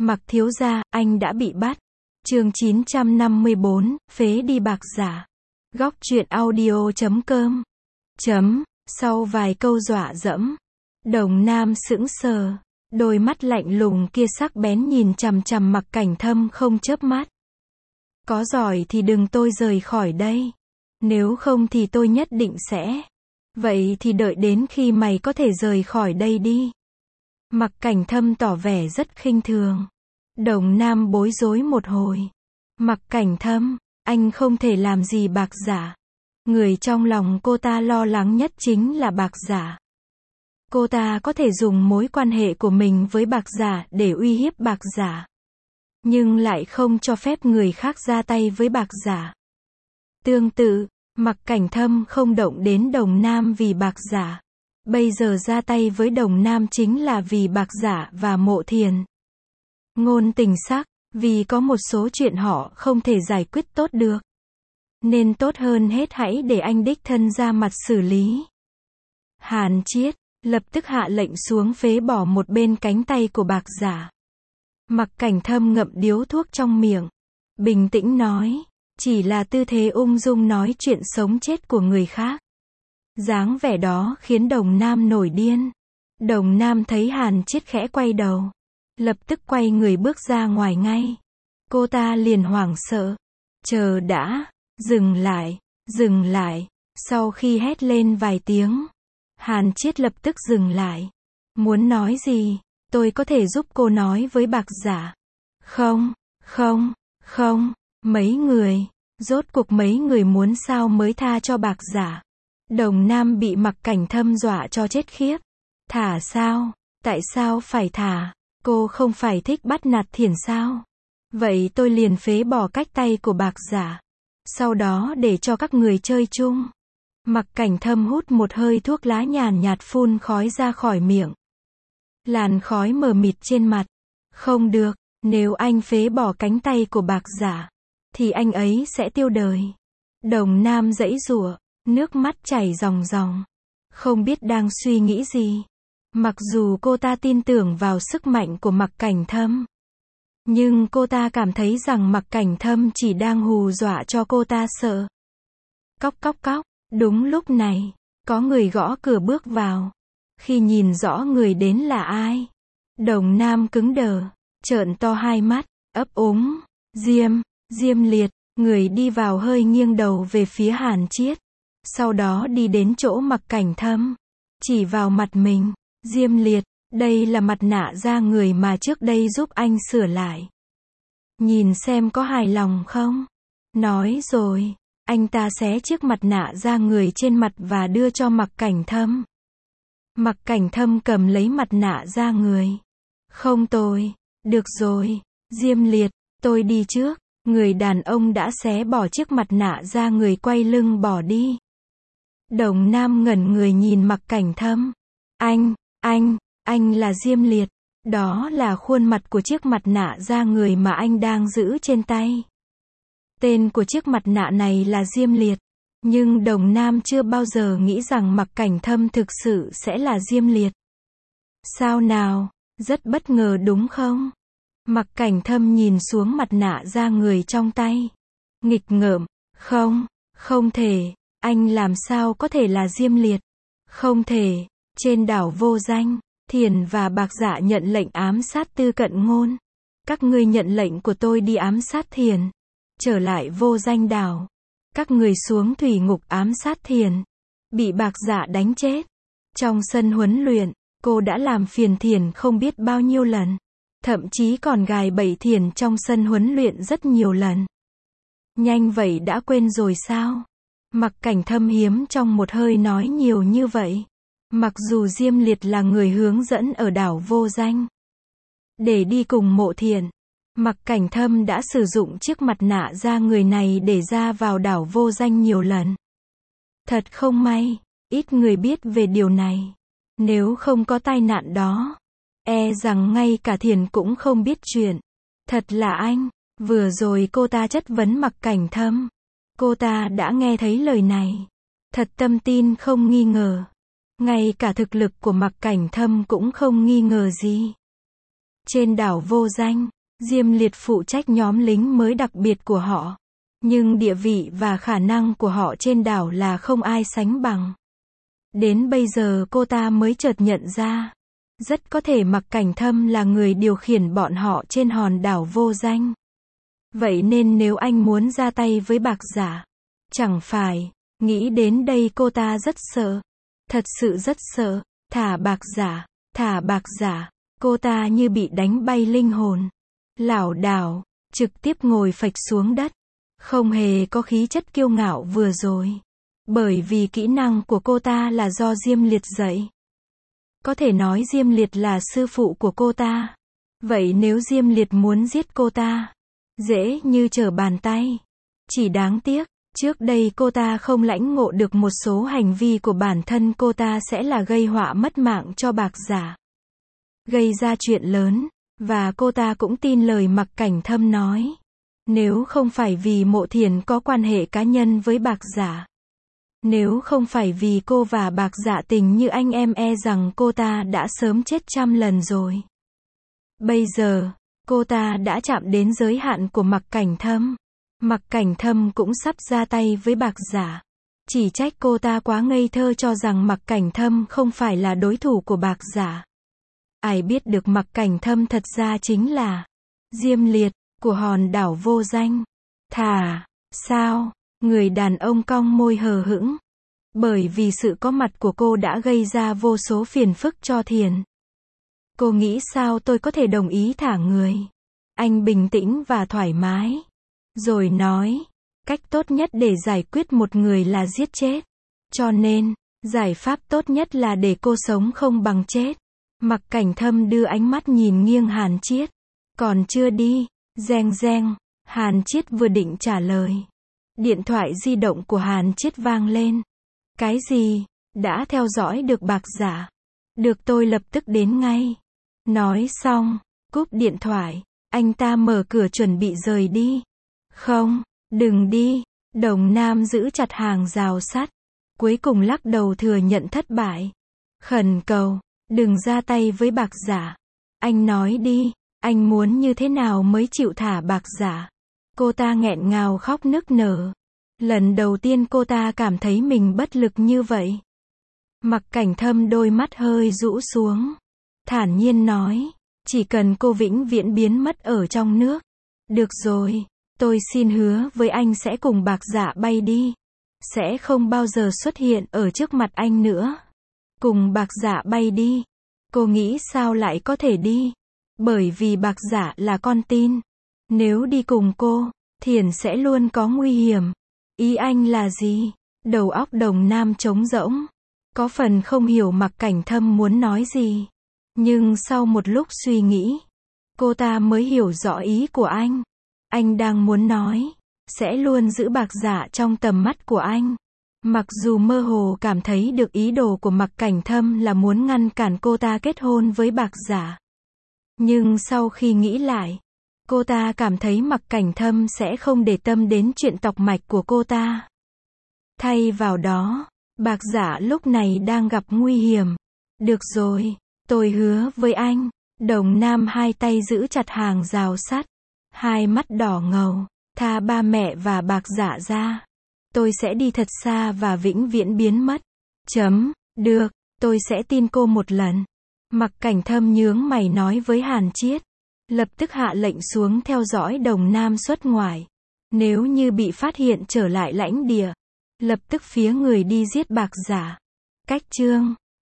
Mặc thiếu gia, anh đã bị bắt. Chương 954, phế đi bạc giả. Góc truyện audio.com. Sau vài câu dọa dẫm, Đồng Nam sững sờ, đôi mắt lạnh lùng kia sắc bén nhìn chằm chằm Mặc Cảnh Thâm không chớp mắt. Có giỏi thì đừng tôi rời khỏi đây. Nếu không thì tôi nhất định sẽ. Vậy thì đợi đến khi mày có thể rời khỏi đây đi. Mặc Cảnh Thâm tỏ vẻ rất khinh thường. Đồng Nam bối rối một hồi. Mặc Cảnh Thâm, anh không thể làm gì bạc giả. Người trong lòng cô ta lo lắng nhất chính là bạc giả. Cô ta có thể dùng mối quan hệ của mình với bạc giả để uy hiếp bạc giả. Nhưng lại không cho phép người khác ra tay với bạc giả. Tương tự, Mặc Cảnh Thâm không động đến Đồng Nam vì bạc giả. Bây giờ ra tay với Đồng Nam chính là vì bạc giả và Mộ Thiền. Ngôn tình sắc, vì có một số chuyện họ không thể giải quyết tốt được. Nên tốt hơn hết hãy để anh đích thân ra mặt xử lý. Hàn Chiết lập tức hạ lệnh xuống phế bỏ một bên cánh tay của bạc giả. Mặc Cảnh Thâm ngậm điếu thuốc trong miệng, bình tĩnh nói, chỉ là tư thế ung dung nói chuyện sống chết của người khác. Dáng vẻ đó khiến Đồng Nam nổi điên. Đồng Nam thấy Hàn Chiết khẽ quay đầu, lập tức quay người bước ra ngoài ngay. Cô ta liền hoảng sợ. Chờ đã, dừng lại. Sau khi hét lên vài tiếng, Hàn Chiết lập tức dừng lại. Muốn nói gì, tôi có thể giúp cô nói với bạc giả. Không, mấy người, rốt cuộc mấy người muốn sao mới tha cho bạc giả. Đồng Nam bị Mặc Cảnh Thâm dọa cho chết khiếp. Thả sao? Tại sao phải thả? Cô không phải thích bắt nạt Thiền sao? Vậy tôi liền phế bỏ cách tay của bạc giả. Sau đó để cho các người chơi chung. Mặc Cảnh Thâm hút một hơi thuốc lá nhàn nhạt phun khói ra khỏi miệng. Làn khói mờ mịt trên mặt. Không được, nếu anh phế bỏ cánh tay của bạc giả, thì anh ấy sẽ tiêu đời. Đồng Nam giãy giụa, nước mắt chảy ròng ròng. Không biết đang suy nghĩ gì. Mặc dù cô ta tin tưởng vào sức mạnh của Mặc Cảnh Thâm, nhưng cô ta cảm thấy rằng Mặc Cảnh Thâm chỉ đang hù dọa cho cô ta sợ. Cóc. Đúng lúc này, có người gõ cửa bước vào. Khi nhìn rõ người đến là ai, Đồng Nam cứng đờ, trợn to hai mắt, ấp úng. Diêm Liệt. Người đi vào hơi nghiêng đầu về phía Hàn Chiết. Sau đó đi đến chỗ Mặc Cảnh Thâm, chỉ vào mặt mình. Diêm Liệt, đây là mặt nạ da người mà trước đây giúp anh sửa lại. Nhìn xem có hài lòng không? Nói rồi, anh ta xé chiếc mặt nạ da người trên mặt và đưa cho Mặc Cảnh Thâm. Mặc Cảnh Thâm cầm lấy mặt nạ da người. Không tôi, được rồi, Diêm Liệt, tôi đi trước. Người đàn ông đã xé bỏ chiếc mặt nạ da người quay lưng bỏ đi. Đồng Nam ngẩn người nhìn Mặc Cảnh Thâm. Anh là Diêm Liệt. Đó là khuôn mặt của chiếc mặt nạ da người mà anh đang giữ trên tay. Tên của chiếc mặt nạ này là Diêm Liệt. Nhưng Đồng Nam chưa bao giờ nghĩ rằng Mặc Cảnh Thâm thực sự sẽ là Diêm Liệt. Sao nào, rất bất ngờ đúng không? Mặc Cảnh Thâm nhìn xuống mặt nạ da người trong tay. Nghịch ngợm, không thể, anh làm sao có thể là Diêm Liệt? Không thể, trên đảo Vô Danh, Thiền và bạc giả nhận lệnh ám sát Tư Cận Ngôn. Các ngươi nhận lệnh của tôi đi ám sát Thiền. Trở lại Vô Danh đảo. Các người xuống thủy ngục ám sát Thiền. Bị bạc giả đánh chết. Trong sân huấn luyện, cô đã làm phiền Thiền không biết bao nhiêu lần. Thậm chí còn gài bẫy Thiền trong sân huấn luyện rất nhiều lần. Nhanh vậy đã quên rồi sao? Mặc Cảnh Thâm hiếm trong một hơi nói nhiều như vậy. Mặc dù Diêm Liệt là người hướng dẫn ở đảo Vô Danh để đi cùng Mộ Thiền, Mặc Cảnh Thâm đã sử dụng chiếc mặt nạ da người này để ra vào đảo Vô Danh nhiều lần. Thật không may, ít người biết về điều này. Nếu không có tai nạn đó, e rằng ngay cả Thiền cũng không biết chuyện. Thật là anh. Vừa rồi cô ta chất vấn Mặc Cảnh Thâm. Cô ta đã nghe thấy lời này. Thật tâm tin không nghi ngờ. Ngay cả thực lực của Mặc Cảnh Thâm cũng không nghi ngờ gì. Trên đảo Vô Danh, Diêm Liệt phụ trách nhóm lính mới đặc biệt của họ. Nhưng địa vị và khả năng của họ trên đảo là không ai sánh bằng. Đến bây giờ cô ta mới chợt nhận ra. Rất có thể Mặc Cảnh Thâm là người điều khiển bọn họ trên hòn đảo Vô Danh. Vậy nên nếu anh muốn ra tay với Bạc Giả, chẳng phải, nghĩ đến đây cô ta rất sợ. Thật sự rất sợ. Thả Bạc Giả, thả Bạc Giả. Cô ta như bị đánh bay linh hồn. Lảo đảo, trực tiếp ngồi phịch xuống đất. Không hề có khí chất kiêu ngạo vừa rồi. Bởi vì kỹ năng của cô ta là do Diêm Liệt dạy. Có thể nói Diêm Liệt là sư phụ của cô ta. Vậy nếu Diêm Liệt muốn giết cô ta, dễ như trở bàn tay. Chỉ đáng tiếc, trước đây cô ta không lãnh ngộ được một số hành vi của bản thân cô ta sẽ là gây họa mất mạng cho Bạc Giả. Gây ra chuyện lớn, và cô ta cũng tin lời Mặc Cảnh Thâm nói. Nếu không phải vì Mộ Thiền có quan hệ cá nhân với Bạc Giả, nếu không phải vì cô và Bạc Giả tình như anh em rằng cô ta đã sớm chết 100 lần rồi. Bây giờ, cô ta đã chạm đến giới hạn của Mặc Cảnh Thâm. Mặc Cảnh Thâm cũng sắp ra tay với Bạc Giả. Chỉ trách cô ta quá ngây thơ cho rằng Mặc Cảnh Thâm không phải là đối thủ của Bạc Giả. Ai biết được Mặc Cảnh Thâm thật ra chính là Diêm Liệt của hòn đảo Vô Danh. Thà, sao? Người đàn ông cong môi hờ hững. Bởi vì sự có mặt của cô đã gây ra vô số phiền phức cho Thiền. Cô nghĩ sao tôi có thể đồng ý thả người? Anh bình tĩnh và thoải mái. Rồi nói, cách tốt nhất để giải quyết một người là giết chết. Cho nên, giải pháp tốt nhất là để cô sống không bằng chết. Mặc Cảnh Thâm đưa ánh mắt nhìn nghiêng Hàn Chiết. Còn chưa đi. Reng reng. Hàn Chiết vừa định trả lời. Điện thoại di động của Hàn Chiết vang lên. Cái gì? Đã theo dõi được Bạc Giả. Được, tôi lập tức đến ngay. Nói xong, cúp điện thoại. Anh ta mở cửa chuẩn bị rời đi. Không, đừng đi. Đồng Nam giữ chặt hàng rào sắt. Cuối cùng lắc đầu thừa nhận thất bại. Khẩn cầu, đừng ra tay với Bạc Giả. Anh nói đi, anh muốn như thế nào mới chịu thả Bạc Giả? Cô ta nghẹn ngào khóc nức nở. Lần đầu tiên cô ta cảm thấy mình bất lực như vậy. Mặc Cảnh Thâm đôi mắt hơi rũ xuống. Thản nhiên nói, chỉ cần cô vĩnh viễn biến mất ở trong nước. Được rồi, tôi xin hứa với anh sẽ cùng Bạc Giả bay đi. Sẽ không bao giờ xuất hiện ở trước mặt anh nữa. Cùng Bạc Giả bay đi. Cô nghĩ sao lại có thể đi? Bởi vì Bạc Giả là con tin. Nếu đi cùng cô, Thiền sẽ luôn có nguy hiểm. Ý anh là gì? Đầu óc Đồng Nam trống rỗng. Có phần không hiểu Mặc Cảnh Thâm muốn nói gì. Nhưng sau một lúc suy nghĩ, cô ta mới hiểu rõ ý của anh. Anh đang muốn nói, sẽ luôn giữ Bạc Giả trong tầm mắt của anh. Mặc dù mơ hồ cảm thấy được ý đồ của Mặc Cảnh Thâm là muốn ngăn cản cô ta kết hôn với Bạc Giả. Nhưng sau khi nghĩ lại, cô ta cảm thấy Mặc Cảnh Thâm sẽ không để tâm đến chuyện tọc mạch của cô ta. Thay vào đó, Bạc Giả lúc này đang gặp nguy hiểm. Được rồi, tôi hứa với anh. Đồng Nam hai tay giữ chặt hàng rào sắt. Hai mắt đỏ ngầu. Tha ba mẹ và Bạc Giả ra. Tôi sẽ đi thật xa và vĩnh viễn biến mất. Được, tôi sẽ tin cô một lần. Mặc Cảnh Thâm nhướng mày nói với Hàn Chiết. Lập tức hạ lệnh xuống theo dõi Đồng Nam xuất ngoại. Nếu như bị phát hiện trở lại lãnh địa, lập tức phía người đi giết Bạc Giả. Cách chương